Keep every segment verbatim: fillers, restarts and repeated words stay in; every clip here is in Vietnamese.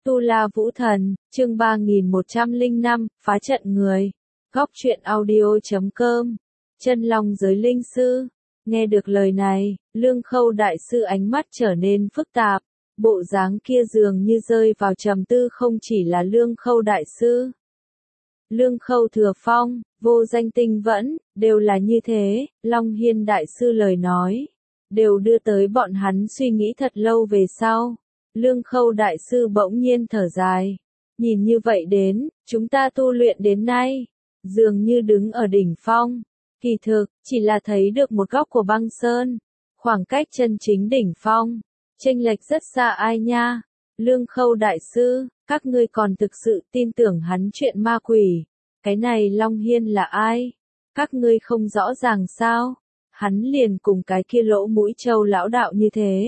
Tu La Vũ Thần, chương ba nghìn một trăm lẻ năm, phá trận người. Góc truyện audio chấm com. Chân Long giới linh sư. Nghe được lời này, Lương Khâu đại sư ánh mắt trở nên phức tạp. Bộ dáng kia dường như rơi vào trầm tư, không chỉ là Lương Khâu đại sư. Lương Khâu Thừa Phong, Vô Danh Tinh Vẫn, đều là như thế. Long Hiên đại sư lời nói, đều đưa tới bọn hắn suy nghĩ thật lâu về sau. Lương Khâu đại sư bỗng nhiên thở dài. Nhìn như vậy đến, chúng ta tu luyện đến nay, dường như đứng ở đỉnh phong. Kỳ thực, chỉ là thấy được một góc của băng sơn. Khoảng cách chân chính đỉnh phong, chênh lệch rất xa ai nha. Lương Khâu đại sư, các ngươi còn thực sự tin tưởng hắn chuyện ma quỷ. Cái này Long Hiên là ai? Các ngươi không rõ ràng sao? Hắn liền cùng cái kia lỗ mũi trâu lão đạo như thế.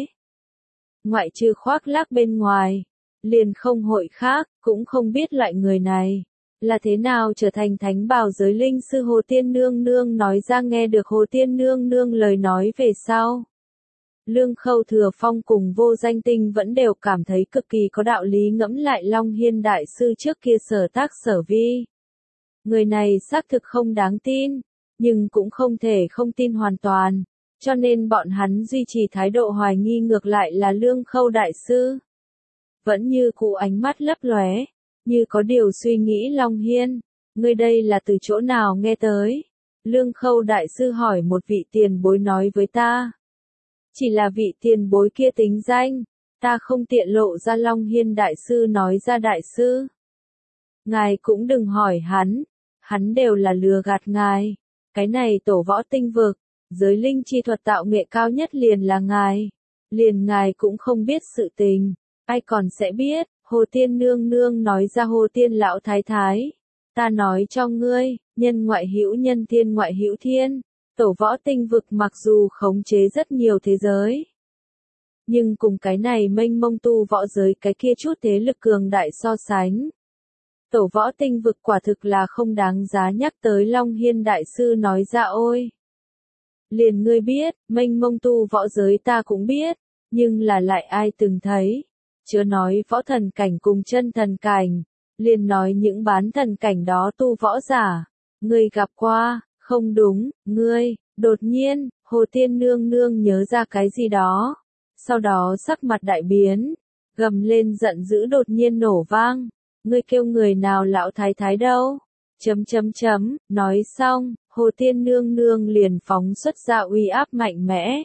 Ngoại trừ khoác lác bên ngoài, liền không hội khác, cũng không biết loại người này là thế nào trở thành thánh bảo giới linh sư. Hồ Tiên Nương Nương nói ra. Nghe được Hồ Tiên Nương Nương lời nói về sau, Lương Khâu Thừa Phong cùng Vô Danh Tinh vẫn đều cảm thấy cực kỳ có đạo lý. Ngẫm lại Long Hiên đại sư trước kia sở tác sở vi, người này xác thực không đáng tin, nhưng cũng không thể không tin hoàn toàn. Cho nên bọn hắn duy trì thái độ hoài nghi. Ngược lại là Lương Khâu đại sư vẫn như cũ ánh mắt lấp lóe, như có điều suy nghĩ. Long Hiên, ngươi đây là từ chỗ nào nghe tới? Lương Khâu đại sư hỏi. Một vị tiền bối nói với ta. Chỉ là vị tiền bối kia tính danh, ta không tiện lộ ra. Long Hiên đại sư nói ra. Đại sư, ngài cũng đừng hỏi hắn, hắn đều là lừa gạt ngài. Cái này tổ võ tinh vực, giới linh chi thuật tạo nghệ cao nhất liền là ngài. Liền ngài cũng không biết sự tình, ai còn sẽ biết? Hồ Tiên Nương Nương nói ra. Hồ Tiên lão thái thái, ta nói cho ngươi, nhân ngoại hữu nhân, thiên ngoại hữu thiên. Tổ võ tinh vực mặc dù khống chế rất nhiều thế giới, nhưng cùng cái này mênh mông tu võ giới cái kia chút thế lực cường đại so sánh, tổ võ tinh vực quả thực là không đáng giá nhắc tới. Long Hiên đại sư nói ra. Ôi, liền ngươi biết, mênh mông tu võ giới ta cũng biết, nhưng là lại ai từng thấy? Chớ nói võ thần cảnh cùng chân thần cảnh, liền nói những bán thần cảnh đó tu võ giả, ngươi gặp qua? Không đúng, ngươi. Đột nhiên, Hồ Tiên Nương Nương nhớ ra cái gì đó, sau đó sắc mặt đại biến, gầm lên giận dữ đột nhiên nổ vang. Ngươi kêu người nào lão thái thái đâu? Chấm chấm chấm, nói xong, Hồ Tiên Nương Nương liền phóng xuất ra uy áp mạnh mẽ,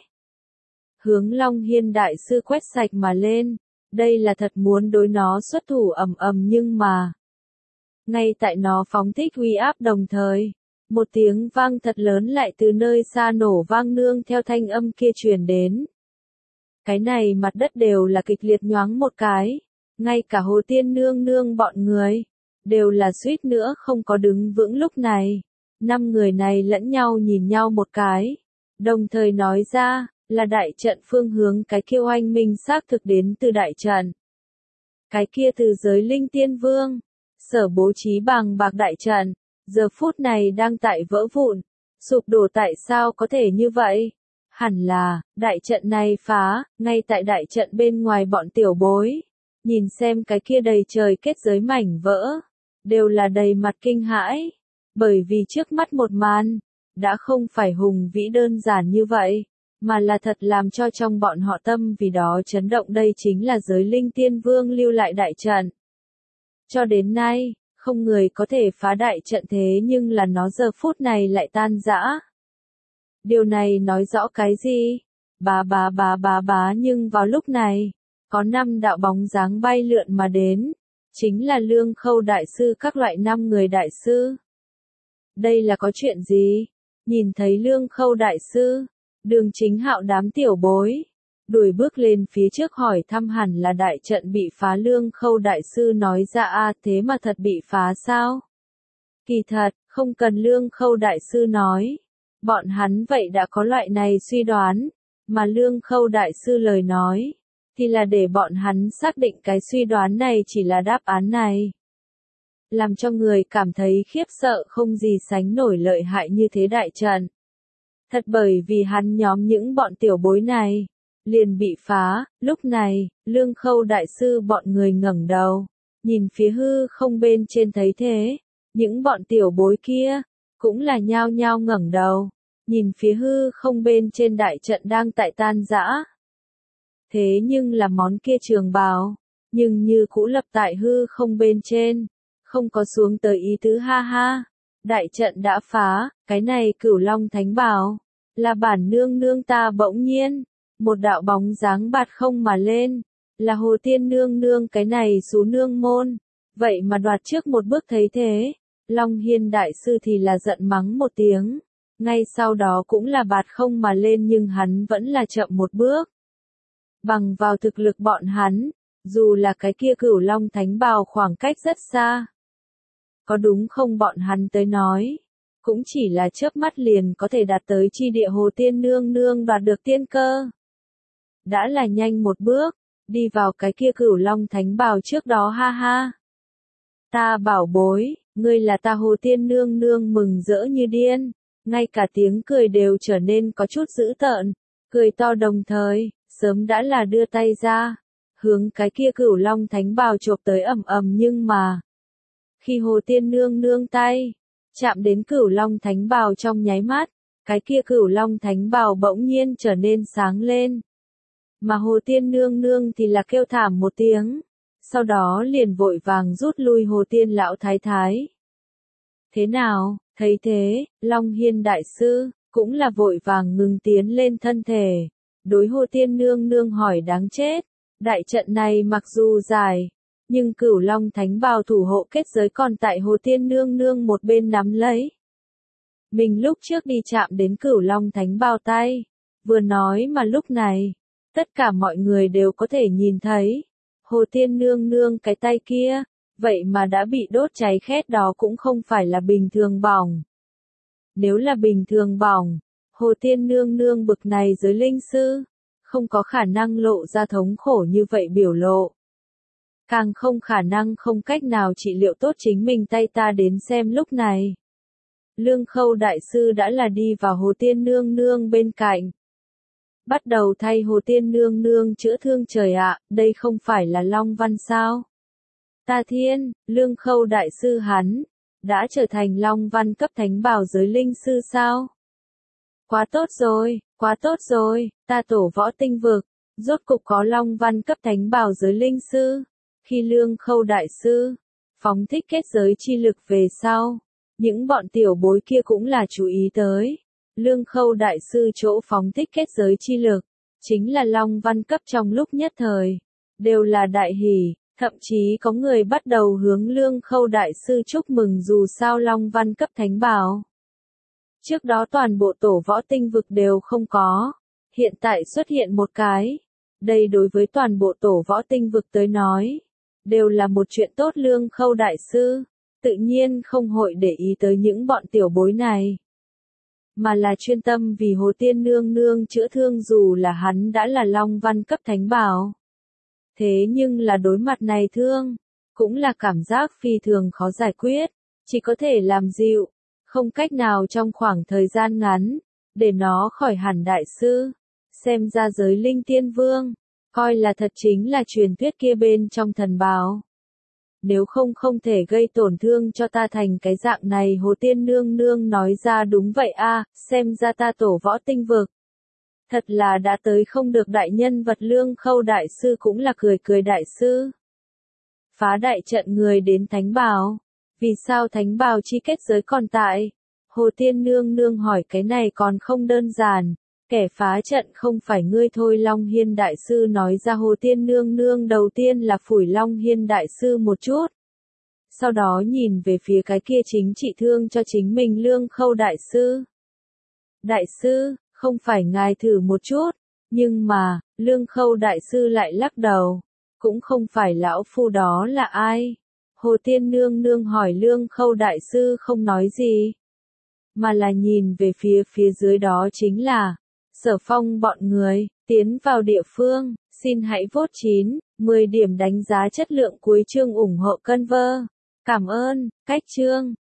hướng Long Hiên đại sư quét sạch mà lên. Đây là thật muốn đối nó xuất thủ ầm ầm, nhưng mà ngay tại nó phóng thích uy áp đồng thời, một tiếng vang thật lớn lại từ nơi xa nổ vang, nương theo thanh âm kia truyền đến. Cái này mặt đất đều là kịch liệt nhoáng một cái, ngay cả Hồ Tiên Nương Nương bọn người đều là suýt nữa không có đứng vững. Lúc này, năm người này lẫn nhau nhìn nhau một cái, đồng thời nói ra, là đại trận phương hướng. Cái kia oanh minh xác thực đến từ đại trận. Cái kia từ giới linh tiên vương sở bố trí bằng bạc đại trận, giờ phút này đang tại vỡ vụn, sụp đổ. Tại sao có thể như vậy? Hẳn là, đại trận này phá, ngay tại đại trận bên ngoài. Bọn tiểu bối, nhìn xem cái kia đầy trời kết giới mảnh vỡ, đều là đầy mặt kinh hãi, bởi vì trước mắt một màn, đã không phải hùng vĩ đơn giản như vậy, mà là thật làm cho trong bọn họ tâm vì đó chấn động. Đây chính là giới linh tiên vương lưu lại đại trận. Cho đến nay, không người có thể phá đại trận, thế nhưng là nó giờ phút này lại tan rã. Điều này nói rõ cái gì? Bá bá bá bá bá. Nhưng vào lúc này, có năm đạo bóng dáng bay lượn mà đến, chính là Lương Khâu đại sư các loại năm người đại sư. Đây là có chuyện gì? Nhìn thấy Lương Khâu đại sư, Đường Chính Hạo đám tiểu bối đuổi bước lên phía trước hỏi thăm. Hẳn là đại trận bị phá. Lương Khâu đại sư nói ra. A, thế mà thật bị phá sao? Kỳ thật, không cần Lương Khâu đại sư nói, bọn hắn vậy đã có loại này suy đoán, mà Lương Khâu đại sư lời nói thì là để bọn hắn xác định cái suy đoán này chỉ là đáp án này. Làm cho người cảm thấy khiếp sợ không gì sánh nổi lợi hại như thế đại trận. Thật bởi vì hắn nhóm những bọn tiểu bối này liền bị phá. Lúc này, Lương Khâu đại sư bọn người ngẩng đầu, nhìn phía hư không bên trên thấy thế, những bọn tiểu bối kia, cũng là nhao nhao ngẩng đầu, nhìn phía hư không bên trên đại trận đang tại tan rã. Thế nhưng là món kia trường bào, nhưng như cũ lập tại hư không bên trên, không có xuống tới ý tứ ha ha. Đại trận đã phá, cái này Cửu Long Thánh bào, là bản nương nương ta bỗng nhiên, một đạo bóng dáng bạt không mà lên, là Hồ Tiên nương nương cái này xú nương môn, vậy mà đoạt trước một bước thấy thế, Long Hiên đại sư thì là giận mắng một tiếng, ngay sau đó cũng là bạt không mà lên nhưng hắn vẫn là chậm một bước. Bằng vào thực lực bọn hắn, dù là cái kia Cửu Long Thánh bào khoảng cách rất xa, có đúng không bọn hắn tới nói, cũng chỉ là chớp mắt liền có thể đạt tới chi địa Hồ Tiên nương nương đoạt được tiên cơ. Đã là nhanh một bước, đi vào cái kia Cửu Long Thánh bào trước đó ha ha. Ta bảo bối, ngươi là ta Hồ Tiên nương nương mừng rỡ như điên, ngay cả tiếng cười đều trở nên có chút dữ tợn, cười to đồng thời, sớm đã là đưa tay ra, hướng cái kia Cửu Long Thánh bào chộp tới ầm ầm nhưng mà, khi Hồ Tiên nương nương tay chạm đến Cửu Long Thánh bào trong nháy mắt, cái kia Cửu Long Thánh bào bỗng nhiên trở nên sáng lên. Mà Hồ Tiên nương nương thì là kêu thảm một tiếng, sau đó liền vội vàng rút lui Hồ Tiên lão thái thái. Thế nào, thấy thế, Long Hiên đại sư cũng là vội vàng ngừng tiến lên thân thể, đối Hồ Tiên nương nương hỏi đáng chết, đại trận này mặc dù dài, nhưng Cửu Long Thánh bào thủ hộ kết giới còn tại Hồ Tiên nương nương một bên nắm lấy. Mình lúc trước đi chạm đến Cửu Long Thánh bào tay, vừa nói mà lúc này, tất cả mọi người đều có thể nhìn thấy, Hồ Tiên nương nương cái tay kia, vậy mà đã bị đốt cháy khét đó cũng không phải là bình thường bỏng. Nếu là bình thường bỏng, Hồ Tiên nương nương bực này giới linh sư, không có khả năng lộ ra thống khổ như vậy biểu lộ. Càng không khả năng không cách nào trị liệu tốt chính mình tay ta đến xem lúc này. Lương Khâu đại sư đã là đi vào Hồ Tiên nương nương bên cạnh. Bắt đầu thay Hồ Tiên nương nương chữa thương trời ạ, đây không phải là Long Văn sao? Ta thiên, Lương Khâu đại sư hắn, đã trở thành Long Văn cấp thánh bảo giới linh sư sao? Quá tốt rồi, quá tốt rồi, ta tổ võ tinh vực, rốt cục có Long Văn cấp thánh bảo giới linh sư. Khi Lương Khâu đại sư phóng thích kết giới chi lực về sau, những bọn tiểu bối kia cũng là chú ý tới. Lương Khâu đại sư chỗ phóng thích kết giới chi lực, chính là Long Văn cấp trong lúc nhất thời, đều là đại hỷ, thậm chí có người bắt đầu hướng Lương Khâu đại sư chúc mừng dù sao Long Văn cấp thánh bảo. Trước đó toàn bộ tổ võ tinh vực đều không có, hiện tại xuất hiện một cái, đây đối với toàn bộ tổ võ tinh vực tới nói, đều là một chuyện tốt. Lương Khâu đại sư tự nhiên không hội để ý tới những bọn tiểu bối này, mà là chuyên tâm vì Hồ Tiên nương nương chữa thương dù là hắn đã là Long Văn cấp thánh bảo. Thế nhưng là đối mặt này thương, cũng là cảm giác phi thường khó giải quyết, chỉ có thể làm dịu, không cách nào trong khoảng thời gian ngắn, để nó khỏi hẳn đại sư. Xem ra giới linh tiên vương, coi là thật chính là truyền thuyết kia bên trong thần báo. Nếu không không thể gây tổn thương cho ta thành cái dạng này. Hồ Tiên nương nương nói ra đúng vậy a, xem ra ta tổ võ tinh vực. Thật là đã tới không được đại nhân vật. Lương Khâu đại sư cũng là cười cười đại sư. Phá đại trận người đến thánh bào. Vì sao thánh bào chi kết giới còn tại? Hồ Tiên nương nương hỏi cái này còn không đơn giản. Kẻ phá trận không phải ngươi thôi. Long Hiên đại sư nói ra. Hồ Tiên nương nương đầu tiên là phủi Long Hiên đại sư một chút. Sau đó nhìn về phía cái kia chính trị thương cho chính mình Lương Khâu đại sư. Đại sư, không phải ngài thử một chút, nhưng mà, Lương Khâu đại sư lại lắc đầu. Cũng không phải lão phu đó là ai? Hồ Tiên nương nương hỏi. Lương Khâu đại sư không nói gì, mà là nhìn về phía phía dưới đó chính là Sở Phong bọn người, tiến vào địa phương, xin hãy vote chín, mười điểm đánh giá chất lượng cuối chương ủng hộ Conver. Cảm ơn, cách chương.